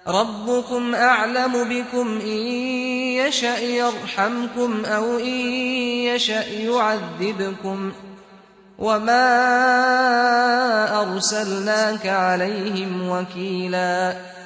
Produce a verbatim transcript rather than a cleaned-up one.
ربكم أعلم بكم إن يشأ يرحمكم أو إن يشأ يعذبكم وما أرسلناك عليهم وكيلا